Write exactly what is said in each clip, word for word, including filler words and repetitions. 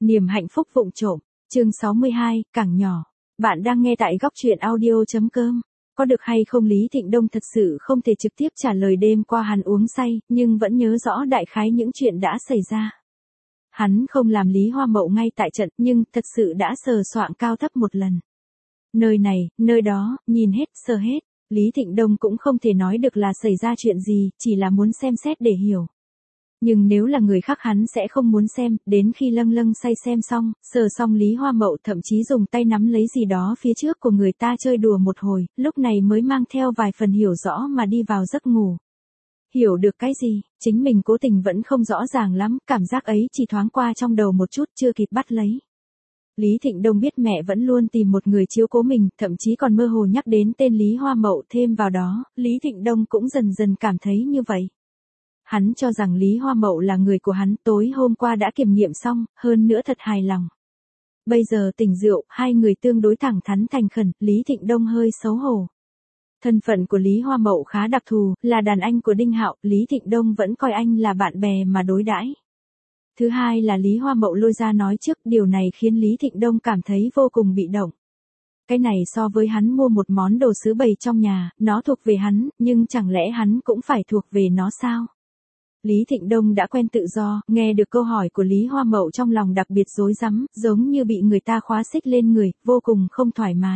Niềm hạnh phúc vụng trộm, chương sáu mươi hai, Cảng nhỏ. Bạn đang nghe tại góc truyện audio.com. Có được hay không, Lý Thịnh Đông thật sự không thể trực tiếp trả lời. Đêm qua hắn uống say, nhưng vẫn nhớ rõ đại khái những chuyện đã xảy ra. Hắn không làm Lý Hoa Mậu ngay tại trận, nhưng thật sự đã sờ soạng cao thấp một lần. Nơi này, nơi đó, nhìn hết, sờ hết. Lý Thịnh Đông cũng không thể nói được là xảy ra chuyện gì, chỉ là muốn xem xét để hiểu. Nhưng nếu là người khác hắn sẽ không muốn xem, đến khi lâng lâng say xem xong, sờ xong Lý Hoa Mậu thậm chí dùng tay nắm lấy gì đó phía trước của người ta chơi đùa một hồi, lúc này mới mang theo vài phần hiểu rõ mà đi vào giấc ngủ. Hiểu được cái gì, chính mình cố tình vẫn không rõ ràng lắm, cảm giác ấy chỉ thoáng qua trong đầu một chút, chưa kịp bắt lấy. Lý Thịnh Đông biết mẹ vẫn luôn tìm một người chiếu cố mình, thậm chí còn mơ hồ nhắc đến tên Lý Hoa Mậu, thêm vào đó, Lý Thịnh Đông cũng dần dần cảm thấy như vậy. Hắn cho rằng Lý Hoa Mậu là người của hắn, tối hôm qua đã kiểm nghiệm xong, hơn nữa thật hài lòng. Bây giờ tỉnh rượu, hai người tương đối thẳng thắn thành khẩn, Lý Thịnh Đông hơi xấu hổ. Thân phận của Lý Hoa Mậu khá đặc thù, là đàn anh của Đinh Hạo, Lý Thịnh Đông vẫn coi anh là bạn bè mà đối đãi. Thứ hai là Lý Hoa Mậu lôi ra nói trước, điều này khiến Lý Thịnh Đông cảm thấy vô cùng bị động. Cái này so với hắn mua một món đồ sứ bày trong nhà, nó thuộc về hắn, nhưng chẳng lẽ hắn cũng phải thuộc về nó sao? Lý Thịnh Đông đã quen tự do, nghe được câu hỏi của Lý Hoa Mậu trong lòng đặc biệt rối rắm, giống như bị người ta khóa xích lên người, vô cùng không thoải mái.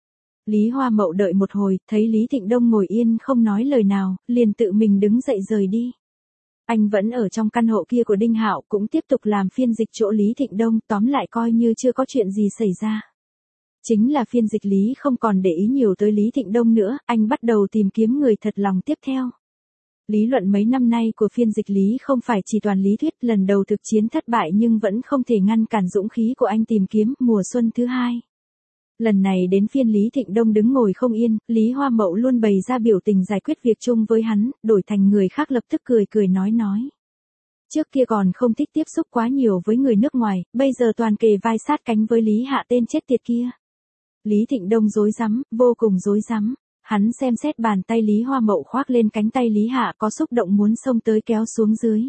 Lý Hoa Mậu đợi một hồi, thấy Lý Thịnh Đông ngồi yên không nói lời nào, liền tự mình đứng dậy rời đi. Anh vẫn ở trong căn hộ kia của Đinh Hạo, cũng tiếp tục làm phiên dịch chỗ Lý Thịnh Đông, tóm lại coi như chưa có chuyện gì xảy ra. Chính là phiên dịch Lý không còn để ý nhiều tới Lý Thịnh Đông nữa, anh bắt đầu tìm kiếm người thật lòng tiếp theo. Lý luận mấy năm nay của phiên dịch Lý không phải chỉ toàn lý thuyết, lần đầu thực chiến thất bại nhưng vẫn không thể ngăn cản dũng khí của anh tìm kiếm mùa xuân thứ hai. Lần này đến phiên Lý Thịnh Đông đứng ngồi không yên, Lý Hoa Mậu luôn bày ra biểu tình giải quyết việc chung với hắn, đổi thành người khác lập tức cười cười nói nói. Trước kia còn không thích tiếp xúc quá nhiều với người nước ngoài, bây giờ toàn kề vai sát cánh với Lý Hạ tên chết tiệt kia. Lý Thịnh Đông rối rắm, vô cùng rối rắm. Hắn xem xét bàn tay Lý Hoa Mậu khoác lên cánh tay Lý Hạ, có xúc động muốn xông tới kéo xuống dưới.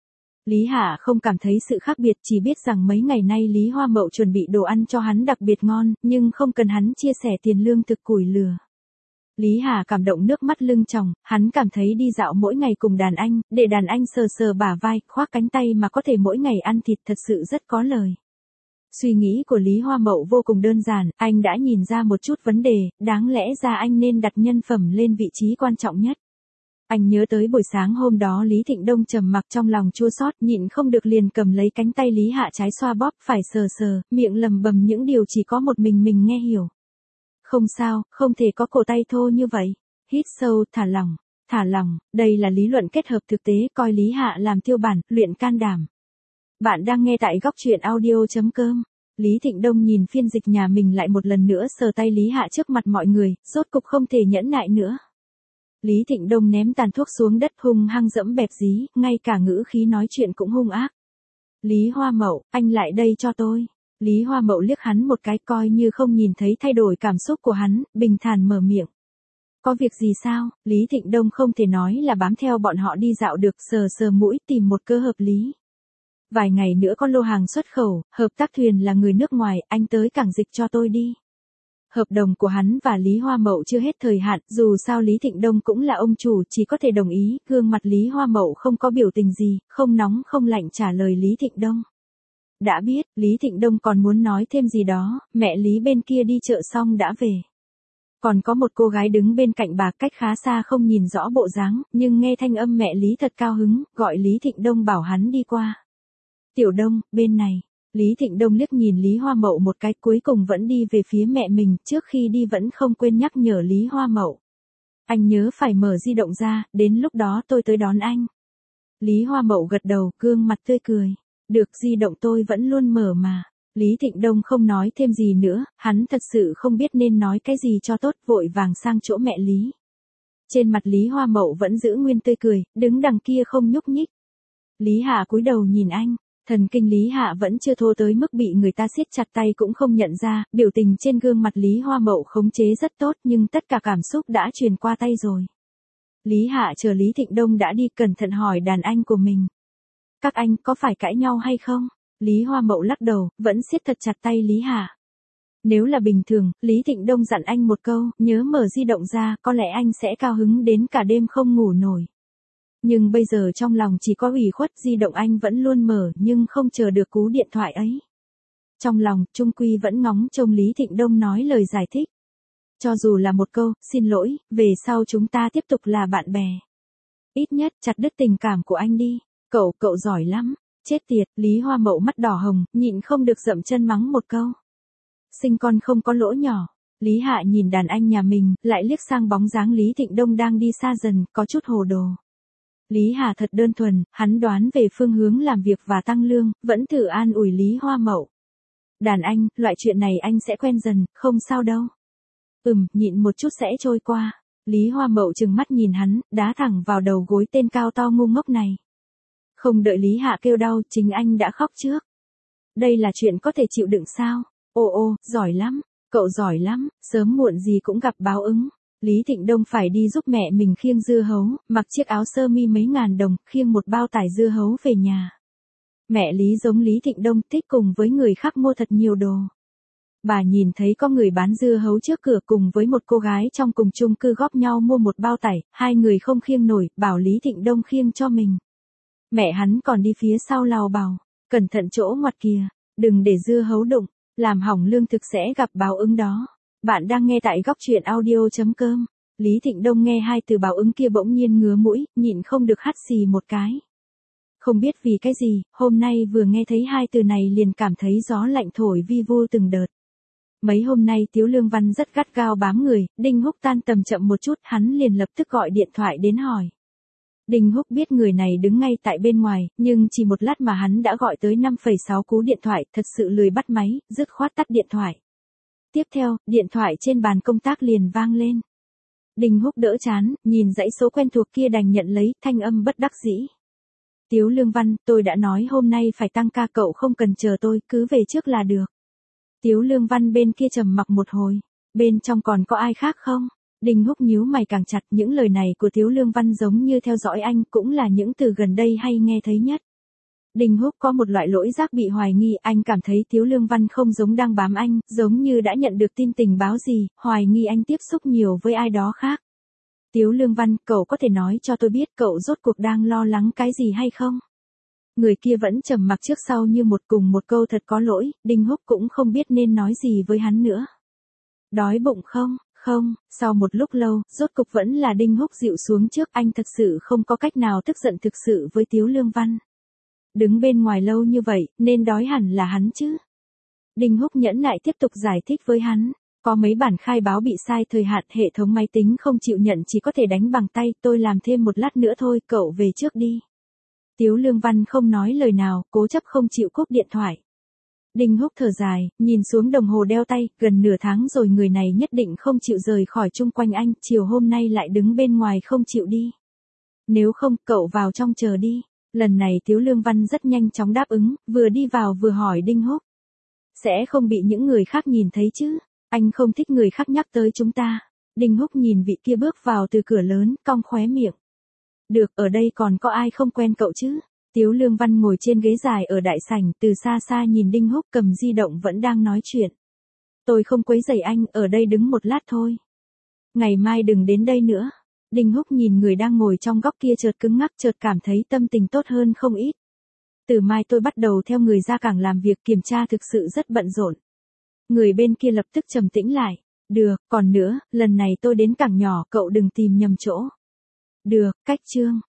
Lý Hạ không cảm thấy sự khác biệt, chỉ biết rằng mấy ngày nay Lý Hoa Mậu chuẩn bị đồ ăn cho hắn đặc biệt ngon, nhưng không cần hắn chia sẻ tiền lương thực củi lửa. Lý Hạ cảm động nước mắt lưng tròng, hắn cảm thấy đi dạo mỗi ngày cùng đàn anh, để đàn anh sờ sờ bả vai, khoác cánh tay mà có thể mỗi ngày ăn thịt thật sự rất có lời. Suy nghĩ của Lý Hoa Mậu vô cùng đơn giản, anh đã nhìn ra một chút vấn đề, đáng lẽ ra anh nên đặt nhân phẩm lên vị trí quan trọng nhất. Anh nhớ tới buổi sáng hôm đó Lý Thịnh Đông trầm mặc, trong lòng chua xót, nhịn không được liền cầm lấy cánh tay Lý Hạ trái xoa bóp, phải sờ sờ, miệng lầm bầm những điều chỉ có một mình mình nghe hiểu. Không sao, không thể có cổ tay thô như vậy. Hít sâu, thả lỏng, thả lỏng, đây là lý luận kết hợp thực tế, coi Lý Hạ làm tiêu bản, luyện can đảm. Bạn đang nghe tại góc truyện audio.com. Lý Thịnh Đông nhìn phiên dịch nhà mình lại một lần nữa sờ tay Lý Hạ trước mặt mọi người, rốt cục không thể nhẫn nại nữa. Lý Thịnh Đông ném tàn thuốc xuống đất, hung hăng dẫm bẹp dí, ngay cả ngữ khí nói chuyện cũng hung ác. Lý Hoa Mậu, anh lại đây cho tôi. Lý Hoa Mậu liếc hắn một cái, coi như không nhìn thấy thay đổi cảm xúc của hắn, bình thản mở miệng. Có việc gì sao? Lý Thịnh Đông không thể nói là bám theo bọn họ đi dạo được, sờ sờ mũi tìm một cơ hợp lý. Vài ngày nữa có lô hàng xuất khẩu, hợp tác thuyền là người nước ngoài, anh tới cảng dịch cho tôi đi. Hợp đồng của hắn và Lý Hoa Mậu chưa hết thời hạn, dù sao Lý Thịnh Đông cũng là ông chủ, chỉ có thể đồng ý, gương mặt Lý Hoa Mậu không có biểu tình gì, không nóng không lạnh trả lời Lý Thịnh Đông. Đã biết, Lý Thịnh Đông còn muốn nói thêm gì đó, mẹ Lý bên kia đi chợ xong đã về. Còn có một cô gái đứng bên cạnh bà, cách khá xa không nhìn rõ bộ dáng, nhưng nghe thanh âm mẹ Lý thật cao hứng, gọi Lý Thịnh Đông bảo hắn đi qua. Tiểu Đông, bên này. Lý Thịnh Đông liếc nhìn Lý Hoa Mậu một cái, cuối cùng vẫn đi về phía mẹ mình, trước khi đi vẫn không quên nhắc nhở Lý Hoa Mậu. Anh nhớ phải mở di động ra, đến lúc đó tôi tới đón anh. Lý Hoa Mậu gật đầu, gương mặt tươi cười. Được, di động tôi vẫn luôn mở mà. Lý Thịnh Đông không nói thêm gì nữa, hắn thật sự không biết nên nói cái gì cho tốt, vội vàng sang chỗ mẹ Lý. Trên mặt Lý Hoa Mậu vẫn giữ nguyên tươi cười, đứng đằng kia không nhúc nhích. Lý Hạ cúi đầu nhìn anh. Thần kinh Lý Hạ vẫn chưa thô tới mức bị người ta siết chặt tay cũng không nhận ra, biểu tình trên gương mặt Lý Hoa Mậu khống chế rất tốt, nhưng tất cả cảm xúc đã truyền qua tay rồi. Lý Hạ chờ Lý Thịnh Đông đã đi, cẩn thận hỏi đàn anh của mình. Các anh có phải cãi nhau hay không? Lý Hoa Mậu lắc đầu, vẫn siết thật chặt tay Lý Hạ. Nếu là bình thường, Lý Thịnh Đông dặn anh một câu, nhớ mở di động ra, có lẽ anh sẽ cao hứng đến cả đêm không ngủ nổi. Nhưng bây giờ trong lòng chỉ có ủy khuất, di động anh vẫn luôn mở nhưng không chờ được cú điện thoại ấy. Trong lòng, trung quy vẫn ngóng trông Lý Thịnh Đông nói lời giải thích. Cho dù là một câu, xin lỗi, về sau chúng ta tiếp tục là bạn bè. Ít nhất, chặt đứt tình cảm của anh đi. Cậu, cậu giỏi lắm. Chết tiệt, Lý Hoa Mậu mắt đỏ hồng, nhịn không được dậm chân mắng một câu. Sinh con không có lỗ nhỏ. Lý Hạ nhìn đàn anh nhà mình, lại liếc sang bóng dáng Lý Thịnh Đông đang đi xa dần, có chút hồ đồ. Lý Hà thật đơn thuần, hắn đoán về phương hướng làm việc và tăng lương, vẫn thử an ủi Lý Hoa Mậu. Đàn anh, loại chuyện này anh sẽ quen dần, không sao đâu. Ừm, nhịn một chút sẽ trôi qua. Lý Hoa Mậu trừng mắt nhìn hắn, đá thẳng vào đầu gối tên cao to ngu ngốc này. Không đợi Lý Hạ kêu đau, chính anh đã khóc trước. Đây là chuyện có thể chịu đựng sao? Ô ô, giỏi lắm, cậu giỏi lắm, sớm muộn gì cũng gặp báo ứng. Lý Thịnh Đông phải đi giúp mẹ mình khiêng dưa hấu, mặc chiếc áo sơ mi mấy ngàn đồng, khiêng một bao tải dưa hấu về nhà. Mẹ Lý giống Lý Thịnh Đông, thích cùng với người khác mua thật nhiều đồ. Bà nhìn thấy có người bán dưa hấu trước cửa cùng với một cô gái trong cùng chung cư góp nhau mua một bao tải, hai người không khiêng nổi, bảo Lý Thịnh Đông khiêng cho mình. Mẹ hắn còn đi phía sau lao bảo, cẩn thận chỗ ngoặt kìa, đừng để dưa hấu đụng, làm hỏng lương thực sẽ gặp báo ứng đó. Bạn đang nghe tại góc truyện audio chấm com. Lý Thịnh Đông nghe hai từ báo ứng kia bỗng nhiên ngứa mũi, nhịn không được hắt xì một cái. Không biết vì cái gì, hôm nay vừa nghe thấy hai từ này liền cảm thấy gió lạnh thổi vi vu từng đợt. Mấy hôm nay Tiếu Lương Văn rất gắt gao bám người, Đinh Húc tan tầm chậm một chút, hắn liền lập tức gọi điện thoại đến hỏi. Đinh Húc biết người này đứng ngay tại bên ngoài, nhưng chỉ một lát mà hắn đã gọi tới năm phẩy sáu cú điện thoại, thật sự lười bắt máy, dứt khoát tắt điện thoại. Tiếp theo, điện thoại trên bàn công tác liền vang lên. Đinh Húc đỡ chán, nhìn dãy số quen thuộc kia đành nhận lấy, thanh âm bất đắc dĩ. Tiếu Lương Văn, tôi đã nói hôm nay phải tăng ca, cậu không cần chờ tôi, cứ về trước là được. Tiếu Lương Văn bên kia trầm mặc một hồi. Bên trong còn có ai khác không? Đinh Húc nhíu mày càng chặt, những lời này của Tiếu Lương Văn giống như theo dõi anh, cũng là những từ gần đây hay nghe thấy nhất. Đinh Húc có một loại lỗi giác bị hoài nghi, anh cảm thấy Tiếu Lương Văn không giống đang bám anh, giống như đã nhận được tin tình báo gì, hoài nghi anh tiếp xúc nhiều với ai đó khác. Tiếu Lương Văn, cậu có thể nói cho tôi biết cậu rốt cuộc đang lo lắng cái gì hay không? Người kia vẫn trầm mặc trước sau như một cùng một câu thật có lỗi, Đinh Húc cũng không biết nên nói gì với hắn nữa. Đói bụng không? Không, sau một lúc lâu, rốt cục vẫn là Đinh Húc dịu xuống trước, anh thật sự không có cách nào tức giận thực sự với Tiếu Lương Văn. Đứng bên ngoài lâu như vậy, nên đói hẳn là hắn chứ. Đinh Húc nhẫn nại tiếp tục giải thích với hắn. Có mấy bản khai báo bị sai thời hạn, hệ thống máy tính không chịu nhận, chỉ có thể đánh bằng tay, tôi làm thêm một lát nữa thôi, cậu về trước đi. Tiếu Lương Văn không nói lời nào, cố chấp không chịu cúp điện thoại. Đinh Húc thở dài, nhìn xuống đồng hồ đeo tay, gần nửa tháng rồi người này nhất định không chịu rời khỏi chung quanh anh, chiều hôm nay lại đứng bên ngoài không chịu đi. Nếu không, cậu vào trong chờ đi. Lần này Tiếu Lương Văn rất nhanh chóng đáp ứng, vừa đi vào vừa hỏi Đinh Húc. Sẽ không bị những người khác nhìn thấy chứ? Anh không thích người khác nhắc tới chúng ta. Đinh Húc nhìn vị kia bước vào từ cửa lớn, cong khóe miệng. Được, ở đây còn có ai không quen cậu chứ? Tiếu Lương Văn ngồi trên ghế dài ở đại sảnh, từ xa xa nhìn Đinh Húc cầm di động vẫn đang nói chuyện. Tôi không quấy rầy anh, ở đây đứng một lát thôi. Ngày mai đừng đến đây nữa. Đinh Húc nhìn người đang ngồi trong góc kia chợt cứng ngắc, chợt cảm thấy tâm tình tốt hơn không ít. Từ mai tôi bắt đầu theo người ra cảng làm việc kiểm tra, thực sự rất bận rộn. Người bên kia lập tức trầm tĩnh lại. Được, còn nữa, lần này tôi đến cảng nhỏ, cậu đừng tìm nhầm chỗ. Được, cách chương.